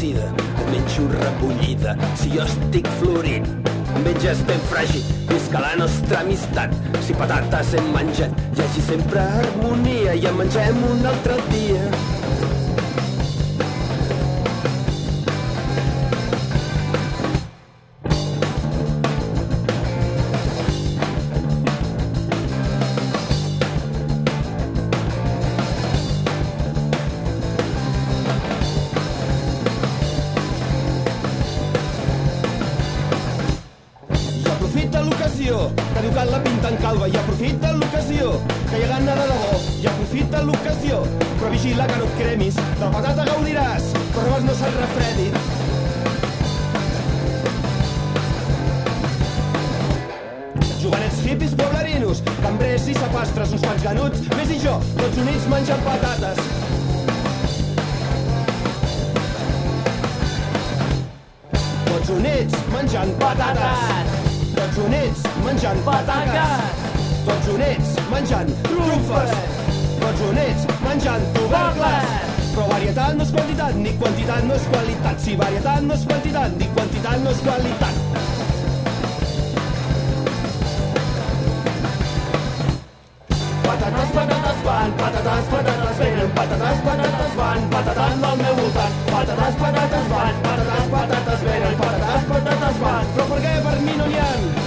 sida, et menjo rebullida. Si jo estic florit, menges ben fràgil, visca la nostra amistat. Si patates hem menjat, hi hagi sempre harmonia i en mengem un altre dia. Que diu que la pinta en calva, i aprofita l'ocasió, que hi ha gana de debò, i aprofita l'ocasió, però vigila que no et cremis, de patata gaudiràs, però abans no se't refredi. Jovenets hippies poblerinos, cambrers i sapastres, uns quants ganuts, més i jo, tots units menjant patates. Tots units menjant patates. Tots units menjant pataques. Tots units menjant trufes. Tots units menjant tubercles. Però varietat no és quantitat, ni quantitat no és qualitat. Si varietat no és quantitat, ni quantitat no és qualitat. Patates, patates van, patates, patates venen, patates, patates van, patatant al meu voltant. Patates, patates van, patates, patates venen, patates, patates van. Però per què per mi no n'hi ha?